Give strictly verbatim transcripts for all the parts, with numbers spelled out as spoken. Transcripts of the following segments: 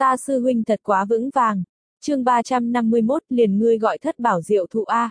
Ta sư huynh thật quá vững vàng. Chương ba trăm năm mươi mốt, liền ngươi gọi thất bảo diệu thụ a.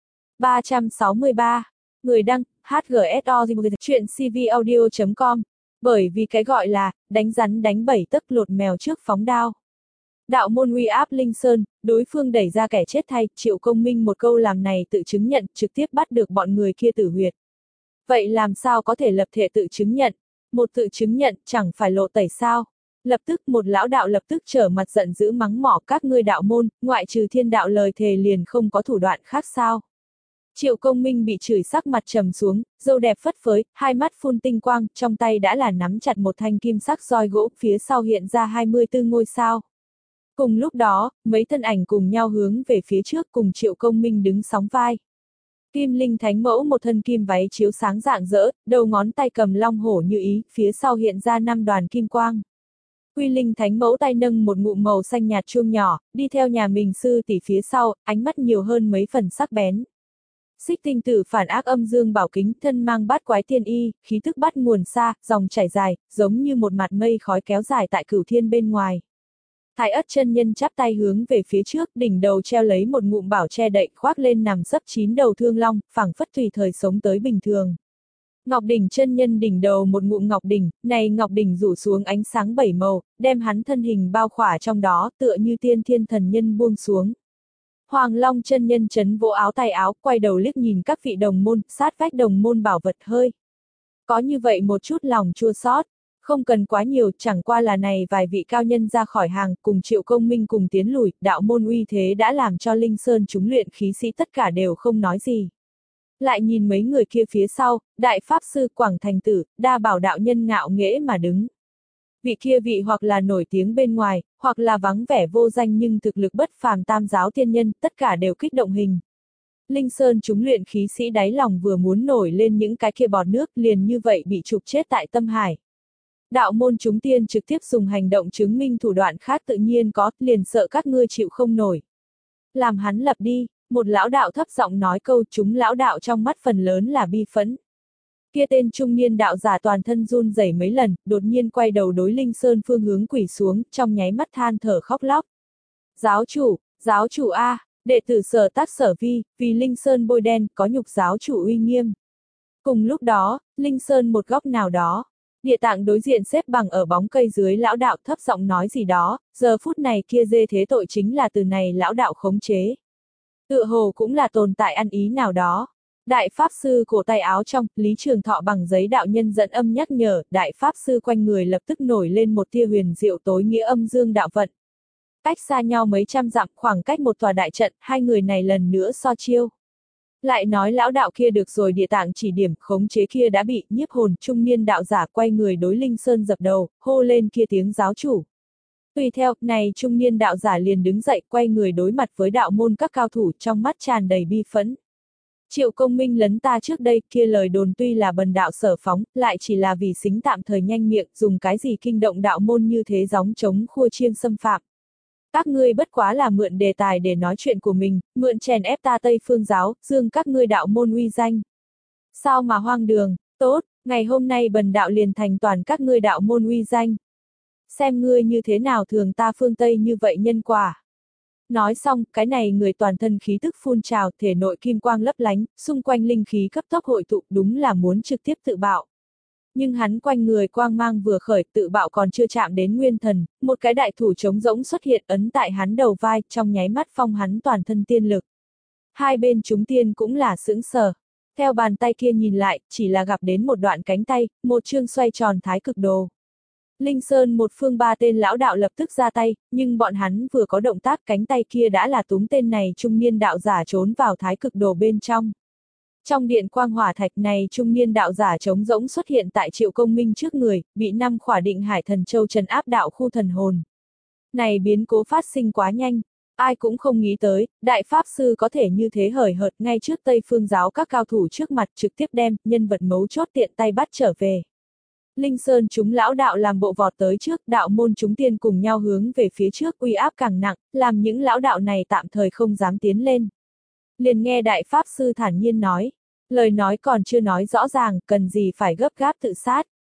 ba trăm sáu mươi ba. Người đăng, hát giê ét o chuyện c v audio chấm com. Bởi vì cái gọi là, đánh rắn đánh bảy tấc lột mèo trước phóng đao. Đạo môn uy áp Linh Sơn, đối phương đẩy ra kẻ chết thay, Triệu Công Minh một câu làm này tự chứng nhận, trực tiếp bắt được bọn người kia tử huyệt. Vậy làm sao có thể lập thể tự chứng nhận? Một tự chứng nhận, chẳng phải lộ tẩy sao? Lập tức một lão đạo lập tức trở mặt giận dữ mắng mỏ các ngươi đạo môn, ngoại trừ thiên đạo lời thề liền không có thủ đoạn khác sao? Triệu Công Minh bị chửi sắc mặt trầm xuống, râu đẹp phất phới, hai mắt phun tinh quang, trong tay đã là nắm chặt một thanh kim sắc roi gỗ, phía sau hiện ra hai mươi tư ngôi sao. Cùng lúc đó, mấy thân ảnh cùng nhau hướng về phía trước cùng Triệu Công Minh đứng sóng vai. Kim Linh Thánh Mẫu một thân kim váy chiếu sáng rạng rỡ, đầu ngón tay cầm long hổ như ý, phía sau hiện ra năm đoàn kim quang. Quy Linh Thánh Mẫu tay nâng một ngụm màu xanh nhạt chuông nhỏ, đi theo nhà mình sư tỷ phía sau, ánh mắt nhiều hơn mấy phần sắc bén. Xích Tinh Tử phản ác âm dương bảo kính, thân mang bát quái tiên y, khí tức bắt nguồn xa, dòng chảy dài, giống như một mặt mây khói kéo dài tại cửu thiên bên ngoài. Thái Ất chân nhân chắp tay hướng về phía trước, đỉnh đầu treo lấy một ngụm bảo che đậy, khoác lên nằm sấp chín đầu thương long, phảng phất tùy thời sống tới bình thường. Ngọc đỉnh chân nhân đỉnh đầu một ngụm ngọc đỉnh, này ngọc đỉnh rủ xuống ánh sáng bảy màu, đem hắn thân hình bao khỏa trong đó, tựa như tiên thiên thần nhân buông xuống. Hoàng Long chân nhân chấn vỗ áo tay áo, quay đầu liếc nhìn các vị đồng môn, sát vách đồng môn bảo vật hơi. Có như vậy một chút lòng chua xót. Không cần quá nhiều, chẳng qua là này vài vị cao nhân ra khỏi hàng, cùng Triệu Công Minh cùng tiến lùi, đạo môn uy thế đã làm cho Linh Sơn chúng luyện khí sĩ tất cả đều không nói gì. Lại nhìn mấy người kia phía sau, Đại Pháp Sư Quảng Thành Tử, Đa Bảo đạo nhân ngạo nghễ mà đứng. Vị kia vị hoặc là nổi tiếng bên ngoài, hoặc là vắng vẻ vô danh nhưng thực lực bất phàm tam giáo tiên nhân, tất cả đều kích động hình. Linh Sơn chúng luyện khí sĩ đáy lòng vừa muốn nổi lên những cái kia bọt nước liền như vậy bị trục chết tại tâm hải. Đạo môn chúng tiên trực tiếp dùng hành động chứng minh thủ đoạn khác tự nhiên có, liền sợ các ngươi chịu không nổi. Làm hắn lập đi, một lão đạo thấp giọng nói câu, chúng lão đạo trong mắt phần lớn là bi phẫn. Kia tên trung niên đạo giả toàn thân run rẩy mấy lần, đột nhiên quay đầu đối Linh Sơn phương hướng quỳ xuống, trong nháy mắt than thở khóc lóc. Giáo chủ, giáo chủ A, đệ tử Sở Tác Sở Vi, vì Linh Sơn bôi đen, có nhục giáo chủ uy nghiêm. Cùng lúc đó, Linh Sơn một góc nào đó, Địa Tạng đối diện xếp bằng ở bóng cây dưới lão đạo thấp giọng nói gì đó, giờ phút này kia dê thế tội chính là từ này lão đạo khống chế. Tựa hồ cũng là tồn tại ăn ý nào đó. Đại Pháp Sư cổ tay áo trong, Lý Trường Thọ bằng giấy đạo nhân dẫn âm nhắc nhở, Đại Pháp Sư quanh người lập tức nổi lên một tia huyền diệu tối nghĩa âm dương đạo vận. Cách xa nhau mấy trăm dặm, khoảng cách một tòa đại trận, hai người này lần nữa so chiêu. Lại nói lão đạo kia được rồi, Địa Tạng chỉ điểm, khống chế kia đã bị nhiếp hồn, trung niên đạo giả quay người đối Linh Sơn dập đầu, hô lên kia tiếng giáo chủ. Tùy theo, này trung niên đạo giả liền đứng dậy, quay người đối mặt với đạo môn các cao thủ, trong mắt tràn đầy bi phẫn. Triệu Công Minh lấn ta trước đây, kia lời đồn tuy là bần đạo sở phóng, lại chỉ là vì xính tạm thời nhanh miệng, dùng cái gì kinh động đạo môn như thế gióng chống khua chiêng xâm phạm. Các ngươi bất quá là mượn đề tài để nói chuyện của mình, mượn chèn ép ta Tây Phương giáo, dương các ngươi đạo môn uy danh. Sao mà hoang đường, tốt, ngày hôm nay bần đạo liền thành toàn các ngươi đạo môn uy danh. Xem ngươi như thế nào thường ta phương Tây như vậy nhân quả. Nói xong, cái này người toàn thân khí tức phun trào, thể nội kim quang lấp lánh, xung quanh linh khí cấp tốc hội tụ, đúng là muốn trực tiếp tự bạo. Nhưng hắn quanh người quang mang vừa khởi, tự bạo còn chưa chạm đến nguyên thần, một cái đại thủ trống rỗng xuất hiện ấn tại hắn đầu vai, trong nháy mắt phong hắn toàn thân tiên lực. Hai bên chúng tiên cũng là sững sờ. Theo bàn tay kia nhìn lại, chỉ là gặp đến một đoạn cánh tay, một chương xoay tròn thái cực đồ. Linh Sơn một phương ba tên lão đạo lập tức ra tay, nhưng bọn hắn vừa có động tác cánh tay kia đã là túm tên này trung niên đạo giả trốn vào thái cực đồ bên trong. Trong điện quang hỏa thạch này trung niên đạo giả trống rỗng xuất hiện tại Triệu Công Minh trước người, bị năm khỏa định hải thần châu trấn áp đạo khu thần hồn. Này biến cố phát sinh quá nhanh, ai cũng không nghĩ tới, Đại Pháp Sư có thể như thế hời hợt ngay trước Tây Phương giáo các cao thủ trước mặt trực tiếp đem nhân vật mấu chốt tiện tay bắt trở về. Linh Sơn chúng lão đạo làm bộ vọt tới trước, đạo môn chúng tiên cùng nhau hướng về phía trước, uy áp càng nặng, làm những lão đạo này tạm thời không dám tiến lên. Liền nghe Đại Pháp Sư thản nhiên nói, lời nói còn chưa nói rõ ràng, cần gì phải gấp gáp tự sát.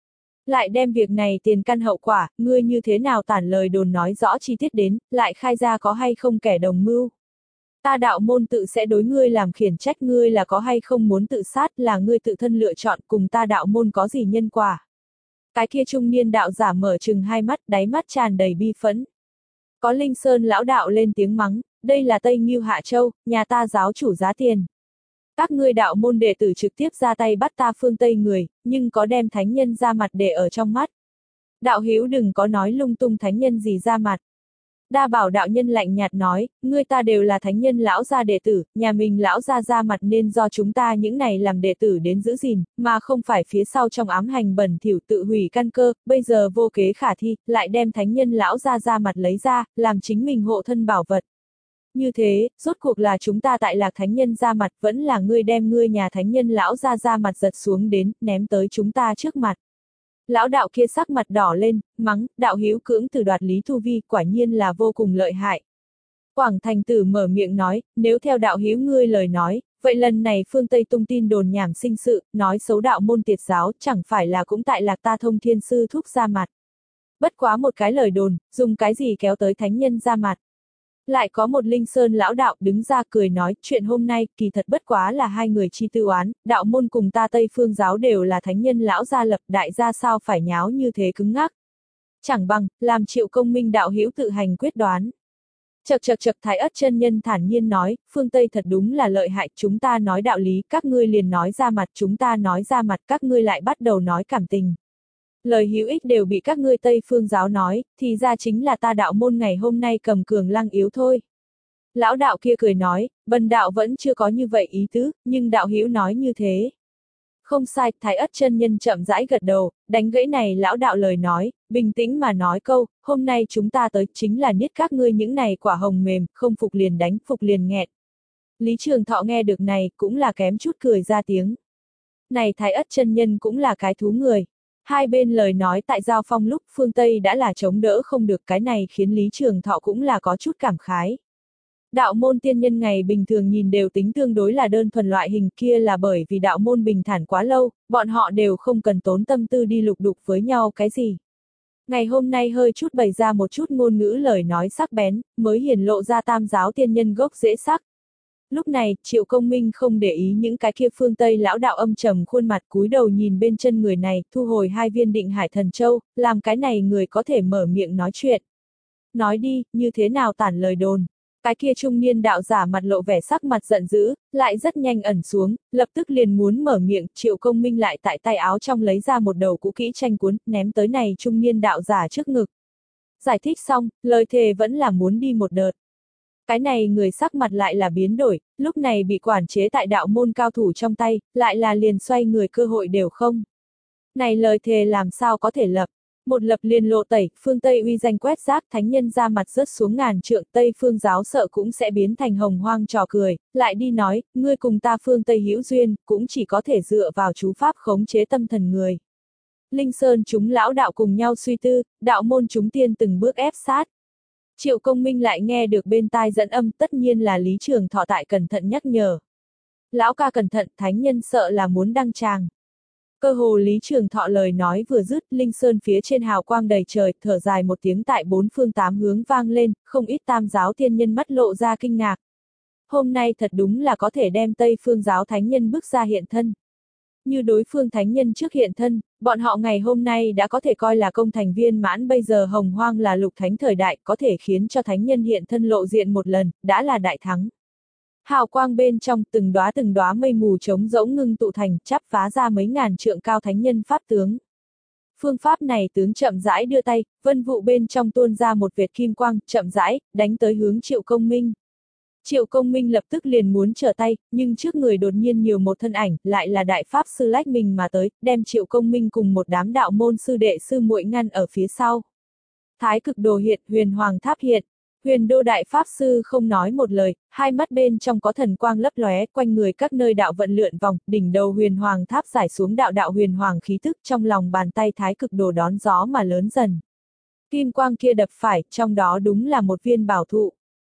Lại đem việc này tiền căn hậu quả, ngươi như thế nào tản lời đồn nói rõ chi tiết đến, lại khai ra có hay không kẻ đồng mưu. Ta đạo môn tự sẽ đối ngươi làm khiển trách, ngươi là có hay không muốn tự sát, là ngươi tự thân lựa chọn, cùng ta đạo môn có gì nhân quả. Cái kia trung niên đạo giả mở trừng hai mắt, đáy mắt tràn đầy bi phẫn. Có Linh Sơn lão đạo lên tiếng mắng, đây là Tây Ngưu Hạ Châu, nhà ta giáo chủ giá tiền. Các ngươi đạo môn đệ tử trực tiếp ra tay bắt ta phương Tây người, nhưng có đem thánh nhân ra mặt để ở trong mắt. Đạo hữu đừng có nói lung tung thánh nhân gì ra mặt. Đa Bảo đạo nhân lạnh nhạt nói, ngươi ta đều là thánh nhân lão gia đệ tử, nhà mình lão gia ra mặt nên do chúng ta những này làm đệ tử đến giữ gìn, mà không phải phía sau trong ám hành bẩn thỉu tự hủy căn cơ, bây giờ vô kế khả thi, lại đem thánh nhân lão gia ra mặt lấy ra, làm chính mình hộ thân bảo vật. Như thế, rốt cuộc là chúng ta tại lạc thánh nhân ra mặt, vẫn là ngươi đem ngươi nhà thánh nhân lão gia ra mặt giật xuống đến, ném tới chúng ta trước mặt. Lão đạo kia sắc mặt đỏ lên, mắng, đạo hữu cưỡng từ đoạt Lý Thu Vi, quả nhiên là vô cùng lợi hại. Quảng Thành Tử mở miệng nói, nếu theo đạo hữu ngươi lời nói, vậy lần này phương Tây tung tin đồn nhảm sinh sự, nói xấu đạo môn tiệt giáo, chẳng phải là cũng tại lạc ta thông thiên sư thúc ra mặt. Bất quá một cái lời đồn, dùng cái gì kéo tới thánh nhân ra mặt. Lại có một Linh Sơn lão đạo đứng ra cười nói, chuyện hôm nay, kỳ thật bất quá là hai người chi tư oán, đạo môn cùng ta Tây Phương giáo đều là thánh nhân lão gia lập, đại gia sao phải nháo như thế cứng ngắc. Chẳng bằng, làm Triệu Công Minh đạo hữu tự hành quyết đoán. Chậc chậc chậc Thái Ất chân nhân thản nhiên nói, phương Tây thật đúng là lợi hại, chúng ta nói đạo lý, các ngươi liền nói ra mặt, chúng ta nói ra mặt, các ngươi lại bắt đầu nói cảm tình. Lời hữu ích đều bị các ngươi Tây Phương giáo nói, thì ra chính là ta đạo môn ngày hôm nay cầm cường lăng yếu thôi. Lão đạo kia cười nói, bần đạo vẫn chưa có như vậy ý tứ, nhưng đạo hữu nói như thế. Không sai, Thái Ất chân nhân chậm rãi gật đầu, đánh gãy này lão đạo lời nói, bình tĩnh mà nói câu, hôm nay chúng ta tới chính là niết các ngươi những này quả hồng mềm, không phục liền đánh, phục liền nghẹn. Lý Trường Thọ nghe được này, cũng là kém chút cười ra tiếng. Này Thái Ất chân nhân cũng là cái thú người. Hai bên lời nói tại giao phong lúc phương Tây đã là chống đỡ không được, cái này khiến Lý Trường Thọ cũng là có chút cảm khái. Đạo môn tiên nhân ngày bình thường nhìn đều tính tương đối là đơn thuần loại hình, kia là bởi vì đạo môn bình thản quá lâu, bọn họ đều không cần tốn tâm tư đi lục đục với nhau cái gì. Ngày hôm nay hơi chút bày ra một chút ngôn ngữ lời nói sắc bén, mới hiển lộ ra tam giáo tiên nhân gốc rễ sắc. Lúc này, Triệu Công Minh không để ý những cái kia phương Tây lão đạo âm trầm khuôn mặt, cúi đầu nhìn bên chân người này, thu hồi hai viên định hải thần châu, làm cái này người có thể mở miệng nói chuyện. Nói đi, như thế nào tản lời đồn. Cái kia trung niên đạo giả mặt lộ vẻ sắc mặt giận dữ, lại rất nhanh ẩn xuống, lập tức liền muốn mở miệng, Triệu Công Minh lại tại tay áo trong lấy ra một đầu cũ kỹ tranh cuốn, ném tới này trung niên đạo giả trước ngực. Giải thích xong, lời thề vẫn là muốn đi một đợt. Cái này người sắc mặt lại là biến đổi, lúc này bị quản chế tại đạo môn cao thủ trong tay, lại là liền xoay người cơ hội đều không. Này lời thề làm sao có thể lập, một lập liền lộ tẩy, phương Tây uy danh quét rác, thánh nhân ra mặt rớt xuống ngàn trượng, Tây phương giáo sợ cũng sẽ biến thành hồng hoang trò cười, lại đi nói, ngươi cùng ta phương Tây hữu duyên, cũng chỉ có thể dựa vào chú pháp khống chế tâm thần người. Linh Sơn chúng lão đạo cùng nhau suy tư, đạo môn chúng tiên từng bước ép sát. Triệu Công Minh lại nghe được bên tai dẫn âm, tất nhiên là Lý Trường Thọ tại cẩn thận nhắc nhở. Lão ca cẩn thận, thánh nhân sợ là muốn đăng tràng. Cơ hồ Lý Trường Thọ lời nói vừa dứt, Linh Sơn phía trên hào quang đầy trời, thở dài một tiếng tại bốn phương tám hướng vang lên, không ít tam giáo tiên nhân mắt lộ ra kinh ngạc. Hôm nay thật đúng là có thể đem Tây phương giáo thánh nhân bước ra hiện thân. Như đối phương thánh nhân trước hiện thân, bọn họ ngày hôm nay đã có thể coi là công thành viên mãn, bây giờ hồng hoang là lục thánh thời đại, có thể khiến cho thánh nhân hiện thân lộ diện một lần, đã là đại thắng. Hào quang bên trong từng đóa từng đóa mây mù trống rỗng ngưng tụ thành, chắp phá ra mấy ngàn trượng cao thánh nhân pháp tướng. Phương pháp này tướng chậm rãi đưa tay, vân vụ bên trong tuôn ra một vệt kim quang, chậm rãi, đánh tới hướng Triệu Công Minh. Triệu Công Minh lập tức liền muốn trở tay, nhưng trước người đột nhiên nhiều một thân ảnh, lại là đại pháp sư lách mình mà tới, đem Triệu Công Minh cùng một đám đạo môn sư đệ sư muội ngăn ở phía sau. Thái cực đồ hiện, huyền hoàng tháp hiện. Huyền đô đại pháp sư không nói một lời, hai mắt bên trong có thần quang lấp lóe, quanh người các nơi đạo vận lượn vòng, đỉnh đầu huyền hoàng tháp giải xuống đạo đạo huyền hoàng khí thức, trong lòng bàn tay thái cực đồ đón gió mà lớn dần. Kim quang kia đập phải, trong đó đúng là một viên bảo thụ.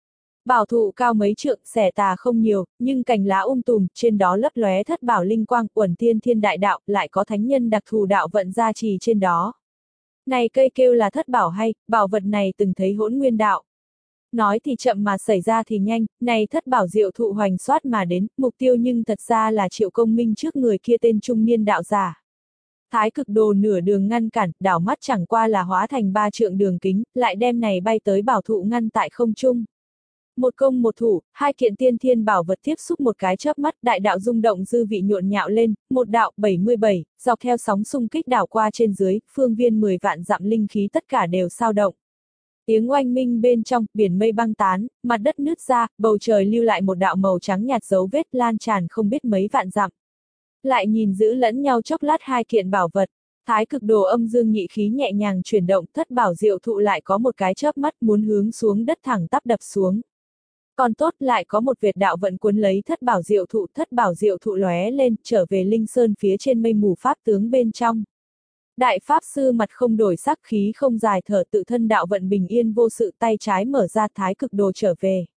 Bảo thụ cao mấy trượng, xẻ tà không nhiều, nhưng cành lá um tùm, trên đó lấp lóe thất bảo linh quang, uẩn tiên thiên đại đạo, lại có thánh nhân đặc thù đạo vận gia trì trên đó. Này cây kêu là thất bảo hay, bảo vật này từng thấy hỗn nguyên đạo. Nói thì chậm mà xảy ra thì nhanh, này thất bảo diệu thụ hoành soát mà đến, mục tiêu nhưng thật ra là Triệu Công Minh trước người kia tên trung niên đạo giả. Thái cực đồ nửa đường ngăn cản, đảo mắt chẳng qua là hóa thành ba trượng đường kính, lại đem này bay tới bảo thụ ngăn tại không trung. Một công một thủ, hai kiện tiên thiên bảo vật tiếp xúc một cái chớp mắt, đại đạo rung động dư vị nhộn nhạo lên, một đạo bảy mươi bảy, dọc theo sóng xung kích đảo qua trên dưới, phương viên mười vạn dặm linh khí tất cả đều sao động. Tiếng oanh minh bên trong, biển mây băng tán, mặt đất nứt ra, bầu trời lưu lại một đạo màu trắng nhạt dấu vết lan tràn không biết mấy vạn dặm. Lại nhìn giữ lẫn nhau chốc lát hai kiện bảo vật, thái cực đồ âm dương nhị khí nhẹ nhàng chuyển động, thất bảo diệu thụ lại có một cái chớp mắt muốn hướng xuống đất thẳng tắp đập xuống. Còn tốt lại có một vệt đạo vận cuốn lấy thất bảo diệu thụ, thất bảo diệu thụ lóe lên, trở về linh sơn phía trên mây mù pháp tướng bên trong. Đại pháp sư mặt không đổi sắc, khí không dài thở, tự thân đạo vận bình yên vô sự, tay trái mở ra, thái cực đồ trở về.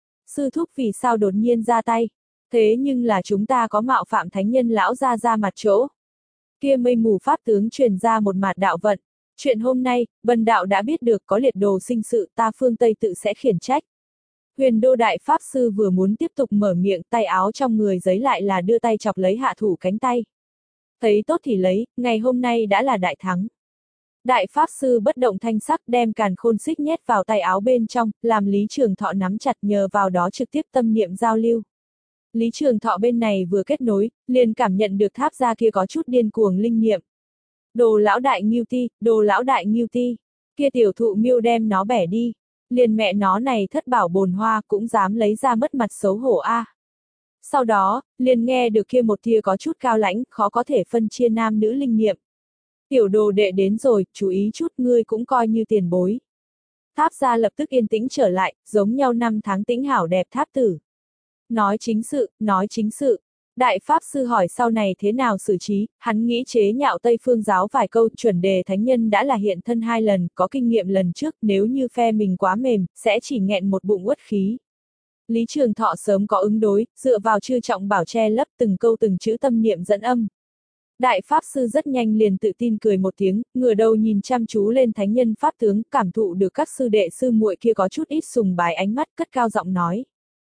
Sư thúc vì sao đột nhiên ra tay? Thế nhưng là chúng ta có mạo phạm thánh nhân lão ra ra mặt chỗ. Kia mây mù pháp tướng truyền ra một mạt đạo vận. Chuyện hôm nay, bần đạo đã biết được có liệt đồ sinh sự, ta phương Tây tự sẽ khiển trách. Huyền đô đại pháp sư vừa muốn tiếp tục mở miệng, tay áo trong người giấy lại là đưa tay chọc lấy hạ thủ cánh tay. Thấy tốt thì lấy, ngày hôm nay đã là đại thắng. Đại pháp sư bất động thanh sắc đem càn khôn xích nhét vào tay áo bên trong, làm Lý Trường Thọ nắm chặt, nhờ vào đó trực tiếp tâm niệm giao lưu. Lý Trường Thọ bên này vừa kết nối, liền cảm nhận được tháp ra kia có chút điên cuồng linh niệm. Đồ lão đại Ngưu Ti, đồ lão đại Ngưu Ti, kia tiểu thụ miêu đem nó bẻ đi. Liền mẹ nó này thất bảo bồn hoa cũng dám lấy ra mất mặt xấu hổ a. À. Sau đó, liền nghe được kia một tia có chút cao lãnh, khó có thể phân chia nam nữ linh niệm. Tiểu đồ đệ đến rồi, chú ý chút, ngươi cũng coi như tiền bối. Tháp gia lập tức yên tĩnh trở lại, giống nhau năm tháng tĩnh hảo đẹp tháp tử. Nói chính sự, nói chính sự. Đại pháp sư hỏi sau này thế nào xử trí, hắn nghĩ chế nhạo Tây Phương giáo vài câu, chuẩn đề thánh nhân đã là hiện thân hai lần, có kinh nghiệm lần trước, nếu như phe mình quá mềm, sẽ chỉ nghẹn một bụng uất khí. Lý Trường Thọ sớm có ứng đối, dựa vào chư trọng bảo che lấp từng câu từng chữ tâm niệm dẫn âm. Đại pháp sư rất nhanh liền tự tin cười một tiếng, ngửa đầu nhìn chăm chú lên thánh nhân pháp tướng, cảm thụ được các sư đệ sư muội kia có chút ít sùng bái ánh mắt, cất cao giọng nói.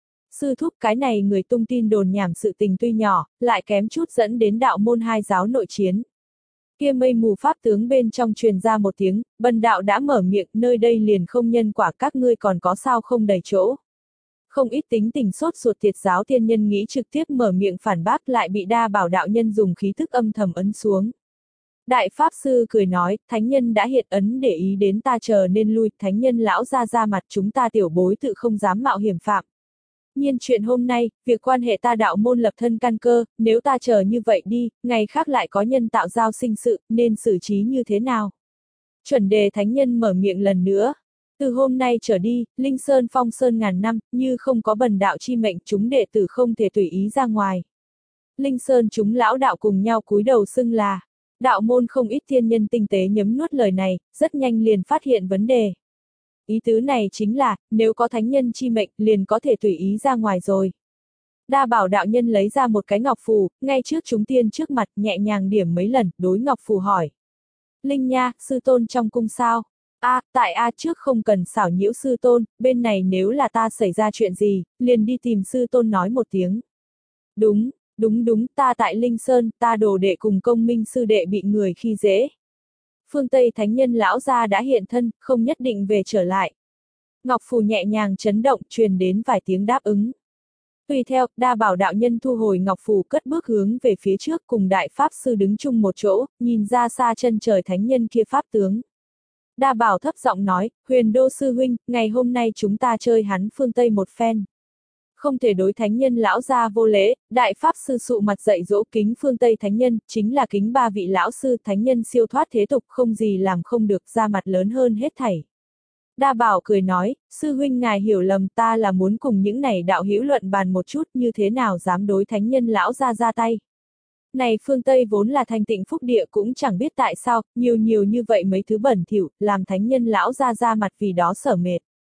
Sư thúc, cái này người tung tin đồn nhảm sự tình tuy nhỏ, lại kém chút dẫn đến đạo môn hai giáo nội chiến. Kia mây mù pháp tướng bên trong truyền ra một tiếng, bần đạo đã mở miệng, nơi đây liền không nhân quả, các ngươi còn có sao không đầy chỗ. Không ít tính tình sốt ruột thiệt giáo tiên nhân nghĩ trực tiếp mở miệng phản bác, lại bị đa bảo đạo nhân dùng khí thức âm thầm ấn xuống. Đại pháp sư cười nói, thánh nhân đã hiện ấn để ý đến ta, chờ nên lui, thánh nhân lão ra ra mặt, chúng ta tiểu bối tự không dám mạo hiểm phạm. Nhiên chuyện hôm nay, việc quan hệ ta đạo môn lập thân căn cơ, nếu ta chờ như vậy đi, ngày khác lại có nhân tạo giao sinh sự, nên xử trí như thế nào? Chuẩn đề thánh nhân mở miệng lần nữa. Từ hôm nay trở đi, Linh Sơn phong sơn ngàn năm, như không có bần đạo chi mệnh, chúng đệ tử không thể tùy ý ra ngoài. Linh Sơn chúng lão đạo cùng nhau cúi đầu xưng là. Đạo môn không ít thiên nhân tinh tế nhấm nuốt lời này, rất nhanh liền phát hiện vấn đề. Ý tứ này chính là, nếu có thánh nhân chi mệnh, liền có thể tùy ý ra ngoài rồi. Đa bảo đạo nhân lấy ra một cái ngọc phù, ngay trước chúng tiên trước mặt, nhẹ nhàng điểm mấy lần, đối ngọc phù hỏi. Linh nha, sư tôn trong cung sao? A, à, tại A trước không cần xảo nhiễu sư tôn, bên này nếu là ta xảy ra chuyện gì, liền đi tìm sư tôn nói một tiếng. Đúng, đúng đúng, ta tại Linh Sơn, ta đồ đệ cùng công minh sư đệ bị người khi dễ. Phương Tây thánh nhân lão gia đã hiện thân, không nhất định về trở lại. Ngọc phù nhẹ nhàng chấn động, truyền đến vài tiếng đáp ứng. Tùy theo, đa bảo đạo nhân thu hồi ngọc phù, cất bước hướng về phía trước, cùng đại pháp sư đứng chung một chỗ, nhìn ra xa chân trời thánh nhân kia pháp tướng. Đa bảo thấp giọng nói, huyền đô sư huynh, ngày hôm nay chúng ta chơi hắn phương Tây một phen. Không thể đối thánh nhân lão gia vô lễ, đại pháp sư sụ mặt dạy dỗ kính phương Tây thánh nhân, chính là kính ba vị lão sư thánh nhân siêu thoát thế tục, không gì làm không được, ra mặt lớn hơn hết thảy. Đa bảo cười nói, sư huynh ngài hiểu lầm, ta là muốn cùng những này đạo hữu luận bàn một chút, như thế nào dám đối thánh nhân lão gia ra tay. Này phương Tây vốn là thanh tịnh phúc địa, cũng chẳng biết tại sao, nhiều nhiều như vậy mấy thứ bẩn thỉu, làm thánh nhân lão gia ra mặt vì đó sở mệt.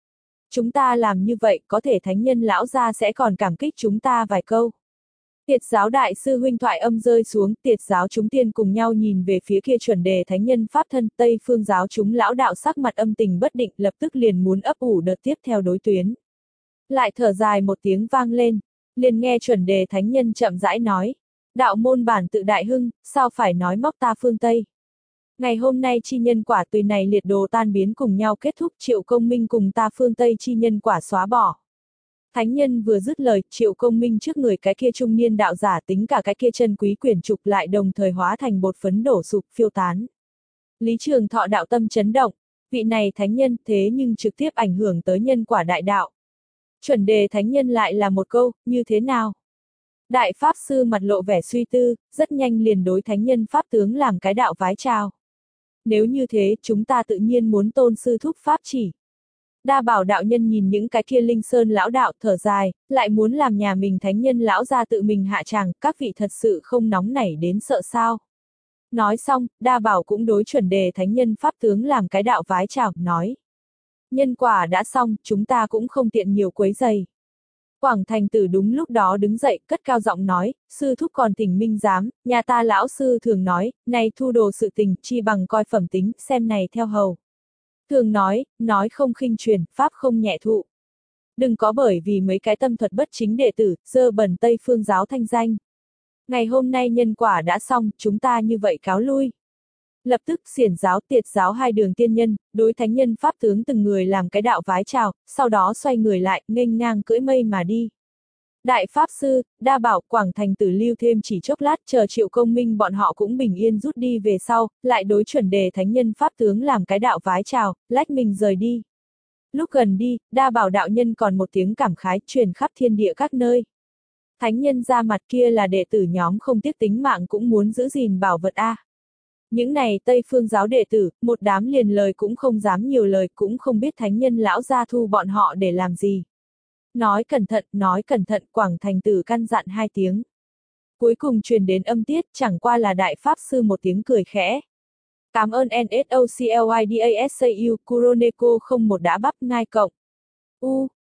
Chúng ta làm như vậy, có thể thánh nhân lão gia sẽ còn cảm kích chúng ta vài câu. Tiệt giáo đại sư huynh thoại âm rơi xuống, tiệt giáo chúng tiên cùng nhau nhìn về phía kia chuẩn đề thánh nhân pháp thân, Tây phương giáo chúng lão đạo sắc mặt âm tình bất định, lập tức liền muốn ấp ủ đợt tiếp theo đối tuyến. Lại thở dài một tiếng vang lên, liền nghe chuẩn đề thánh nhân chậm rãi nói, đạo môn bản tự đại hưng, sao phải nói móc ta phương Tây. Ngày hôm nay chi nhân quả tùy này liệt đồ tan biến cùng nhau kết thúc, Triệu Công Minh cùng ta phương Tây chi nhân quả xóa bỏ. Thánh nhân vừa dứt lời, Triệu Công Minh trước người cái kia trung niên đạo giả tính cả cái kia chân quý quyển trục lại đồng thời hóa thành bột phấn đổ sụp phiêu tán. Lý Trường Thọ đạo tâm chấn động, vị này thánh nhân thế nhưng trực tiếp ảnh hưởng tới nhân quả đại đạo. Chuẩn đề thánh nhân lại là một câu, như thế nào? Đại Pháp Sư mặt lộ vẻ suy tư, rất nhanh liền đối thánh nhân Pháp tướng làm cái đạo vái chào. Nếu như thế, chúng ta tự nhiên muốn tôn sư thúc Pháp chỉ. Đa Bảo đạo nhân nhìn những cái kia linh sơn lão đạo thở dài, lại muốn làm nhà mình thánh nhân lão ra tự mình hạ tràng, các vị thật sự không nóng nảy đến sợ sao. Nói xong, Đa Bảo cũng đối chuẩn đề thánh nhân Pháp tướng làm cái đạo vái chào, nói. Nhân quả đã xong, chúng ta cũng không tiện nhiều quấy giày. Quảng Thành Tử đúng lúc đó đứng dậy, cất cao giọng nói, sư thúc còn thỉnh minh giám, nhà ta lão sư thường nói, này thu đồ sự tình, chi bằng coi phẩm tính, xem này theo hầu. Thường nói, nói không khinh truyền, pháp không nhẹ thụ. Đừng có bởi vì mấy cái tâm thuật bất chính đệ tử, dơ bẩn Tây phương giáo thanh danh. Ngày hôm nay nhân quả đã xong, chúng ta như vậy cáo lui. Lập tức xiển giáo tiệt giáo hai đường tiên nhân, đối thánh nhân pháp tướng từng người làm cái đạo vái chào, sau đó xoay người lại, nghênh ngang cưỡi mây mà đi. Đại Pháp Sư, Đa Bảo, Quảng Thành Tử lưu thêm chỉ chốc lát, chờ Triệu Công Minh bọn họ cũng bình yên rút đi về sau, lại đối chuẩn đề thánh nhân pháp tướng làm cái đạo vái chào, lách mình rời đi. Lúc gần đi, Đa Bảo đạo nhân còn một tiếng cảm khái truyền khắp thiên địa các nơi. Thánh nhân ra mặt kia là đệ tử nhóm không tiếc tính mạng cũng muốn giữ gìn bảo vật a. Những này Tây phương giáo đệ tử, một đám liền lời cũng không dám nhiều lời, cũng không biết thánh nhân lão gia thu bọn họ để làm gì. Nói cẩn thận, nói cẩn thận, Quảng Thành Tử căn dặn hai tiếng. Cuối cùng truyền đến âm tiết, chẳng qua là Đại Pháp Sư một tiếng cười khẽ. Cảm ơn en ét o cờ lì đê a ét a u, Kuroneko không một đã bắp ngai cộng. U,